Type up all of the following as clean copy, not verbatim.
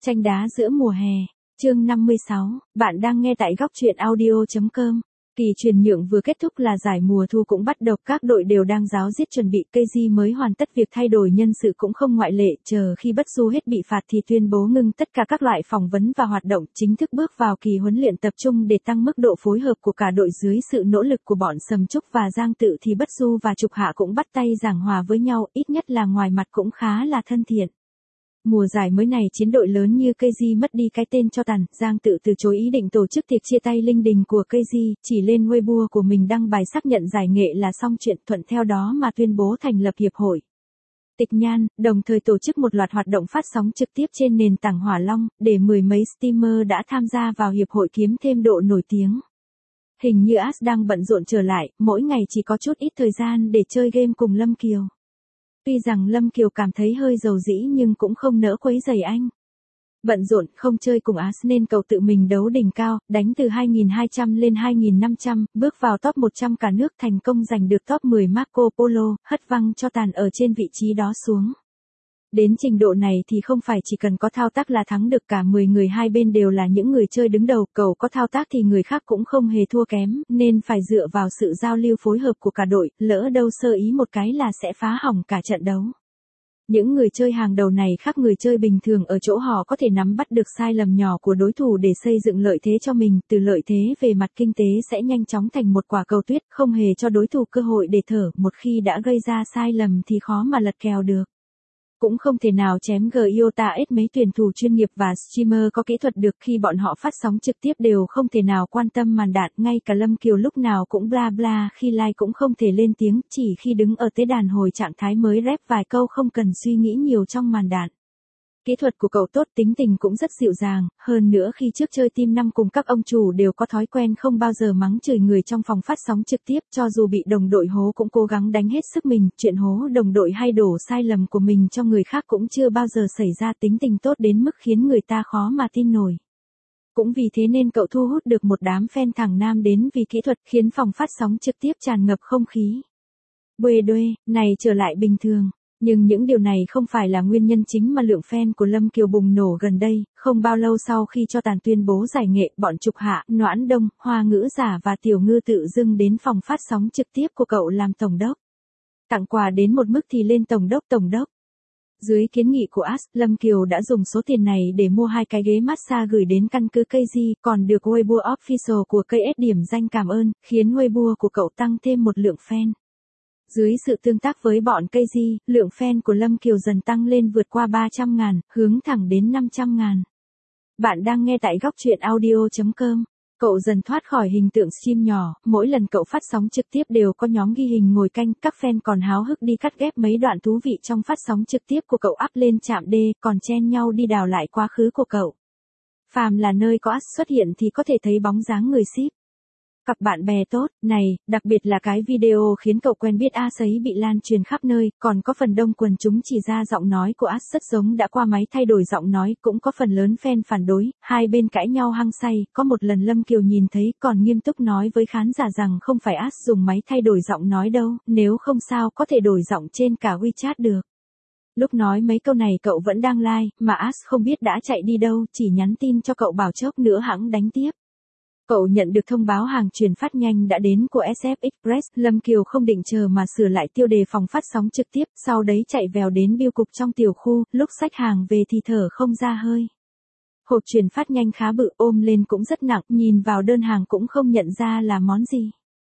Tranh đá giữa mùa hè, chương 56, bạn đang nghe tại góc truyện audio.com. Kỳ chuyển nhượng vừa kết thúc là giải mùa thu cũng bắt đầu, các đội đều đang ráo riết chuẩn bị, KG mới hoàn tất việc thay đổi nhân sự cũng không ngoại lệ, chờ khi Bất Du hết bị phạt thì tuyên bố ngưng tất cả các loại phỏng vấn và hoạt động, chính thức bước vào kỳ huấn luyện tập trung để tăng mức độ phối hợp của cả đội dưới sự nỗ lực của bọn Sầm Trúc và Giang Tự thì Bất Du và Trục Hạ cũng bắt tay giảng hòa với nhau, ít nhất là ngoài mặt cũng khá là thân thiện. Mùa giải mới này chiến đội lớn như KG mất đi cái tên cho tàn, Giang Tự từ chối ý định tổ chức tiệc chia tay linh đình của KG, chỉ lên Weibo của mình đăng bài xác nhận giải nghệ là xong chuyện, thuận theo đó mà tuyên bố thành lập hiệp hội Tịch Nhan, đồng thời tổ chức một loạt hoạt động phát sóng trực tiếp trên nền tảng Hỏa Long, để mười mấy streamer đã tham gia vào hiệp hội kiếm thêm độ nổi tiếng. Hình như As đang bận rộn trở lại, mỗi ngày chỉ có chút ít thời gian để chơi game cùng Lâm Kiều. Tuy rằng Lâm Kiều cảm thấy hơi dầu dĩ nhưng cũng không nỡ quấy rầy anh. Bận rộn không chơi cùng As nên cậu tự mình đấu đỉnh cao, đánh từ 2.200 lên 2.500, bước vào top 100 cả nước, thành công giành được top 10 Marco Polo, hất văng cho tàn ở trên vị trí đó xuống. Đến trình độ này thì không phải chỉ cần có thao tác là thắng được, cả 10 người hai bên đều là những người chơi đứng đầu, cậu có thao tác thì người khác cũng không hề thua kém, nên phải dựa vào sự giao lưu phối hợp của cả đội, lỡ đâu sơ ý một cái là sẽ phá hỏng cả trận đấu. Những người chơi hàng đầu này khác người chơi bình thường ở chỗ họ có thể nắm bắt được sai lầm nhỏ của đối thủ để xây dựng lợi thế cho mình, từ lợi thế về mặt kinh tế sẽ nhanh chóng thành một quả cầu tuyết, không hề cho đối thủ cơ hội để thở, một khi đã gây ra sai lầm thì khó mà lật kèo được. Cũng không thể nào chém Giota hết mấy tuyển thủ chuyên nghiệp và streamer có kỹ thuật được, khi bọn họ phát sóng trực tiếp đều không thể nào quan tâm màn đạn, ngay cả Lâm Kiều lúc nào cũng bla bla, khi live cũng không thể lên tiếng, chỉ khi đứng ở tế đàn hồi trạng thái mới rep vài câu, không cần suy nghĩ nhiều trong màn đạn. Kỹ thuật của cậu tốt, tính tình cũng rất dịu dàng, hơn nữa khi trước chơi team 5 cùng các ông chủ đều có thói quen không bao giờ mắng chửi người trong phòng phát sóng trực tiếp, cho dù bị đồng đội hố cũng cố gắng đánh hết sức mình, chuyện hố đồng đội hay đổ sai lầm của mình cho người khác cũng chưa bao giờ xảy ra, tính tình tốt đến mức khiến người ta khó mà tin nổi. Cũng vì thế nên cậu thu hút được một đám fan thẳng nam đến vì kỹ thuật, khiến phòng phát sóng trực tiếp tràn ngập không khí buê đuê này trở lại bình thường. Nhưng những điều này không phải là nguyên nhân chính mà lượng fan của Lâm Kiều bùng nổ gần đây, không bao lâu sau khi cho tàn tuyên bố giải nghệ, bọn Trục Hạ, Noãn Đông, Hoa Ngữ Giả và Tiểu Ngư tự dưng đến phòng phát sóng trực tiếp của cậu làm tổng đốc. Tặng quà đến một mức thì lên tổng đốc. Dưới kiến nghị của As, Lâm Kiều đã dùng số tiền này để mua 2 cái ghế massage gửi đến căn cứ KG, còn được Weibo official của KS điểm danh cảm ơn, khiến Weibo của cậu tăng thêm một lượng fan. Dưới sự tương tác với bọn KG, lượng fan của Lâm Kiều dần tăng lên vượt qua 300.000, hướng thẳng đến 500.000. Bạn đang nghe tại góc truyện audio.com. Cậu dần thoát khỏi hình tượng stream nhỏ, mỗi lần cậu phát sóng trực tiếp đều có nhóm ghi hình ngồi canh, các fan còn háo hức đi cắt ghép mấy đoạn thú vị trong phát sóng trực tiếp của cậu up lên trạm D, còn chen nhau đi đào lại quá khứ của cậu. Phàm là nơi có As xuất hiện thì có thể thấy bóng dáng người ship. Cặp bạn bè tốt, này, đặc biệt là cái video khiến cậu quen biết As ấy bị lan truyền khắp nơi, còn có phần đông quần chúng chỉ ra giọng nói của As rất giống đã qua máy thay đổi giọng nói, cũng có phần lớn fan phản đối, hai bên cãi nhau hăng say, có một lần Lâm Kiều nhìn thấy còn nghiêm túc nói với khán giả rằng không phải As dùng máy thay đổi giọng nói đâu, nếu không sao có thể đổi giọng trên cả WeChat được. Lúc nói mấy câu này cậu vẫn đang live, mà As không biết đã chạy đi đâu, chỉ nhắn tin cho cậu bảo chốc nữa hẵng đánh tiếp. Cậu nhận được thông báo hàng truyền phát nhanh đã đến của SF Express, Lâm Kiều không định chờ mà sửa lại tiêu đề phòng phát sóng trực tiếp, sau đấy chạy vèo đến bưu cục trong tiểu khu, lúc xách hàng về thì thở không ra hơi. Hộp truyền phát nhanh khá bự, ôm lên cũng rất nặng, nhìn vào đơn hàng cũng không nhận ra là món gì.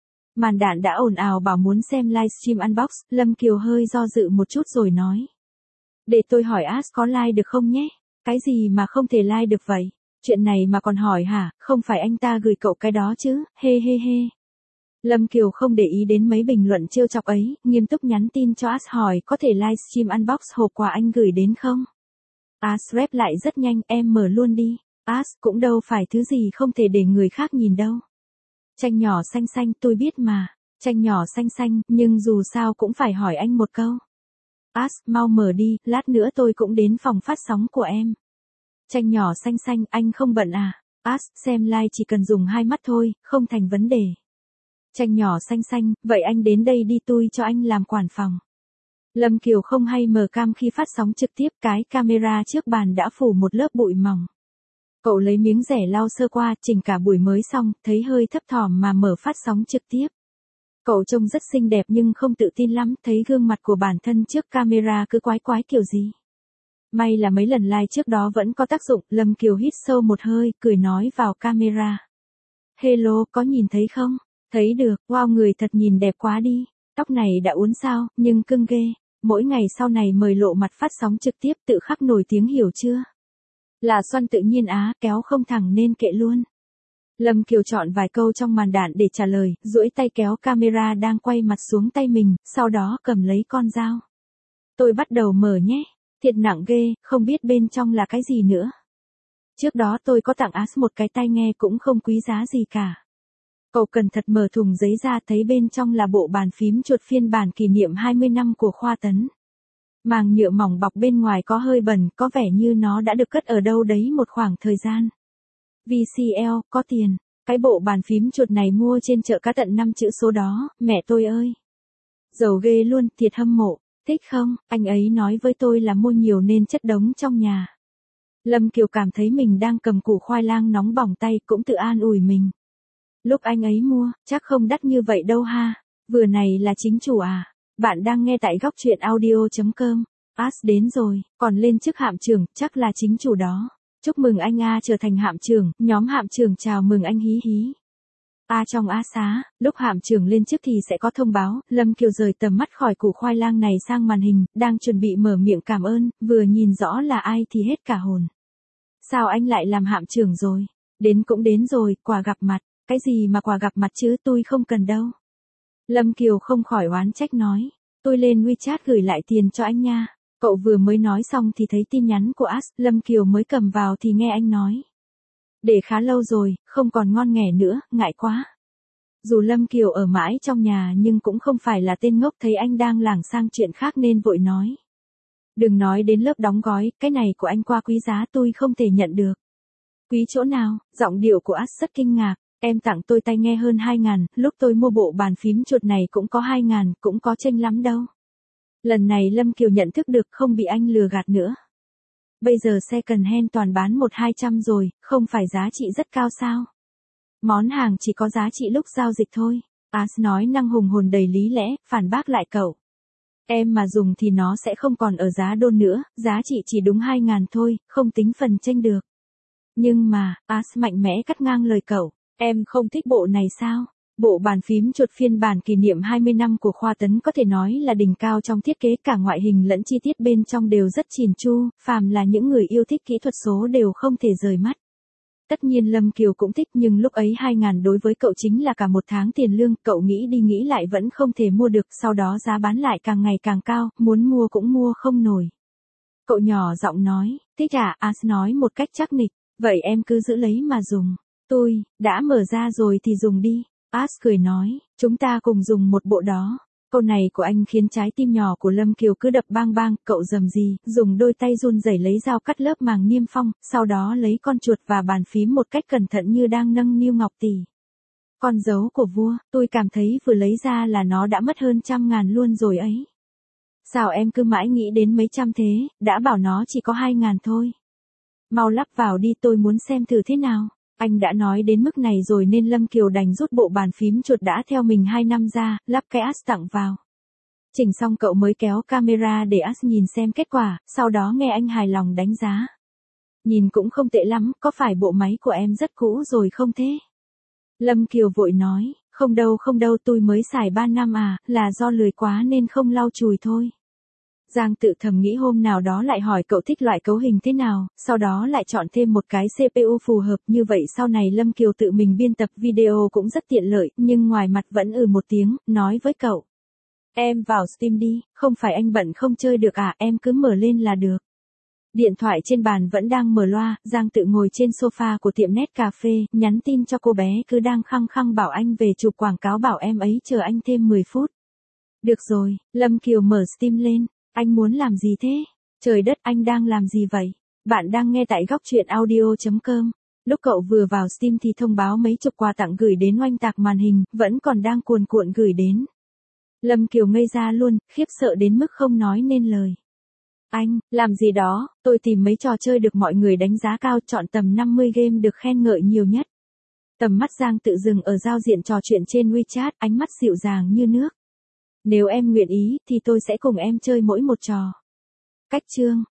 Màn đạn đã ồn ào bảo muốn xem livestream unbox, Lâm Kiều hơi do dự một chút rồi nói. Để tôi hỏi As có like được không nhé? Cái gì mà không thể like được vậy? Chuyện này mà còn hỏi hả, không phải anh ta gửi cậu cái đó chứ, he he he. Lâm Kiều không để ý đến mấy bình luận trêu chọc ấy, nghiêm túc nhắn tin cho As hỏi có thể livestream unbox hộp quà anh gửi đến không? As rep lại rất nhanh, em mở luôn đi. As cũng đâu phải thứ gì không thể để người khác nhìn đâu. Tranh nhỏ xanh xanh, tôi biết mà. Tranh nhỏ xanh xanh, nhưng dù sao cũng phải hỏi anh một câu. As, mau mở đi, lát nữa tôi cũng đến phòng phát sóng của em. Tranh nhỏ xanh xanh, anh không bận à? As, xem live chỉ cần dùng 2 mắt thôi, không thành vấn đề. Tranh nhỏ xanh xanh, vậy anh đến đây đi, tôi cho anh làm quản phòng. Lâm Kiều không hay mở cam khi phát sóng trực tiếp, cái camera trước bàn đã phủ một lớp bụi mỏng. Cậu lấy miếng rẻ lau sơ qua, chỉnh cả buổi mới xong, thấy hơi thấp thỏm mà mở phát sóng trực tiếp. Cậu trông rất xinh đẹp nhưng không tự tin lắm, thấy gương mặt của bản thân trước camera cứ quái quái kiểu gì. May là mấy lần live trước đó vẫn có tác dụng, Lâm Kiều hít sâu một hơi, cười nói vào camera. Hello, có nhìn thấy không? Thấy được, wow, người thật nhìn đẹp quá đi. Tóc này đã uốn sao, nhưng cưng ghê. Mỗi ngày sau này mời lộ mặt phát sóng trực tiếp tự khắc nổi tiếng hiểu chưa? Là xoăn tự nhiên á, kéo không thẳng nên kệ luôn. Lâm Kiều chọn vài câu trong màn đạn để trả lời, duỗi tay kéo camera đang quay mặt xuống tay mình, sau đó cầm lấy con dao. Tôi bắt đầu mở nhé. Thiệt nặng ghê, không biết bên trong là cái gì nữa. Trước đó tôi có tặng As một cái tai nghe cũng không quý giá gì cả. Cậu cẩn thận mở thùng giấy ra, thấy bên trong là bộ bàn phím chuột phiên bản kỷ niệm 20 năm của Khoa Tấn. Màng nhựa mỏng bọc bên ngoài có hơi bẩn, có vẻ như nó đã được cất ở đâu đấy một khoảng thời gian. VCL, có tiền. Cái bộ bàn phím chuột này mua trên chợ cá tận 5 chữ số đó, mẹ tôi ơi. Giàu ghê luôn, thiệt hâm mộ. Thích không, anh ấy nói với tôi là mua nhiều nên chất đống trong nhà. Lâm Kiều cảm thấy mình đang cầm củ khoai lang nóng bỏng tay, cũng tự an ủi mình. Lúc anh ấy mua, chắc không đắt như vậy đâu ha. Vừa này là chính chủ à. Bạn đang nghe tại góc truyện audio.com. As đến rồi, còn lên chức hạm trưởng, chắc là chính chủ đó. Chúc mừng anh A trở thành hạm trưởng, nhóm hạm trưởng chào mừng anh hí hí. Trong Á xá, lúc hạm trưởng lên chức thì sẽ có thông báo. Lâm Kiều rời tầm mắt khỏi củ khoai lang này sang màn hình, đang chuẩn bị mở miệng cảm ơn, vừa nhìn rõ là ai thì hết cả hồn. Sao anh lại làm hạm trưởng rồi? Đến cũng đến rồi, quà gặp mặt. Cái gì mà quà gặp mặt chứ, tôi không cần đâu. Lâm Kiều không khỏi oán trách nói. Tôi lên WeChat gửi lại tiền cho anh nha. Cậu vừa mới nói xong thì thấy tin nhắn của As, Lâm Kiều mới cầm vào thì nghe anh nói. Để khá lâu rồi, không còn ngon nghẻ nữa, ngại quá. Dù Lâm Kiều ở mãi trong nhà nhưng cũng không phải là tên ngốc, thấy anh đang lảng sang chuyện khác nên vội nói. Đừng nói đến lớp đóng gói, cái này của anh quá quý giá, tôi không thể nhận được. Quý chỗ nào? Giọng điệu của As rất kinh ngạc. Em tặng tôi tai nghe hơn 2.000, lúc tôi mua bộ bàn phím chuột này cũng có 2.000, cũng có chênh lắm đâu. Lần này Lâm Kiều nhận thức được không bị anh lừa gạt nữa. Bây giờ second hand toàn bán 100-200 rồi, không phải giá trị rất cao sao? Món hàng chỉ có giá trị lúc giao dịch thôi. As nói năng hùng hồn đầy lý lẽ, phản bác lại cậu. Em mà dùng thì nó sẽ không còn ở giá đôn nữa, giá trị chỉ đúng 2.000 thôi, không tính phần chênh được. Nhưng mà, As mạnh mẽ cắt ngang lời cậu. Em không thích bộ này sao? Bộ bàn phím chuột phiên bản kỷ niệm 20 năm của Khoa Tấn có thể nói là đỉnh cao trong thiết kế, cả ngoại hình lẫn chi tiết bên trong đều rất chỉn chu, phàm là những người yêu thích kỹ thuật số đều không thể rời mắt. Tất nhiên Lâm Kiều cũng thích, nhưng lúc ấy 2.000 đối với cậu chính là cả một tháng tiền lương, cậu nghĩ đi nghĩ lại vẫn không thể mua được, sau đó giá bán lại càng ngày càng cao, muốn mua cũng mua không nổi. Cậu nhỏ giọng nói, thích à? As nói một cách chắc nịch, vậy em cứ giữ lấy mà dùng. Tôi, đã mở ra rồi thì dùng đi. As cười nói, chúng ta cùng dùng một bộ đó. Câu này của anh khiến trái tim nhỏ của Lâm Kiều cứ đập bang bang, cậu rầm rì, dùng đôi tay run rẩy lấy dao cắt lớp màng niêm phong, sau đó lấy con chuột và bàn phím một cách cẩn thận như đang nâng niu ngọc tỷ. Con dấu của vua, tôi cảm thấy vừa lấy ra là nó đã mất hơn 100.000 luôn rồi ấy. Sao em cứ mãi nghĩ đến mấy trăm thế, đã bảo nó chỉ có 2.000 thôi. Mau lắp vào đi, tôi muốn xem thử thế nào. Anh đã nói đến mức này rồi nên Lâm Kiều đành rút bộ bàn phím chuột đã theo mình 2 năm ra, lắp cái As tặng vào. Chỉnh xong cậu mới kéo camera để As nhìn xem kết quả, sau đó nghe anh hài lòng đánh giá. Nhìn cũng không tệ lắm, có phải bộ máy của em rất cũ rồi không thế? Lâm Kiều vội nói, không đâu, tôi mới xài 3 năm à, là do lười quá nên không lau chùi thôi. Giang tự thầm nghĩ hôm nào đó lại hỏi cậu thích loại cấu hình thế nào, sau đó lại chọn thêm một cái CPU phù hợp, như vậy sau này Lâm Kiều tự mình biên tập video cũng rất tiện lợi, nhưng ngoài mặt vẫn một tiếng, nói với cậu. Em vào Steam đi, không phải anh bận không chơi được à, em cứ mở lên là được. Điện thoại trên bàn vẫn đang mở loa, Giang tự ngồi trên sofa của tiệm net cà phê, nhắn tin cho cô bé cứ đang khăng khăng bảo anh về chụp quảng cáo, bảo em ấy chờ anh thêm 10 phút. Được rồi, Lâm Kiều mở Steam lên. Anh muốn làm gì thế? Trời đất, anh đang làm gì vậy? Bạn đang nghe tại góc truyện audio.com. Lúc cậu vừa vào Steam thì thông báo mấy chục quà tặng gửi đến oanh tạc màn hình, vẫn còn đang cuồn cuộn gửi đến. Lâm Kiều ngây ra luôn, khiếp sợ đến mức không nói nên lời. Anh, làm gì đó, tôi tìm mấy trò chơi được mọi người đánh giá cao, chọn tầm 50 game được khen ngợi nhiều nhất. Tầm mắt Giang tự dừng ở giao diện trò chuyện trên WeChat, ánh mắt dịu dàng như nước. Nếu em nguyện ý, thì tôi sẽ cùng em chơi mỗi một trò. Cách chương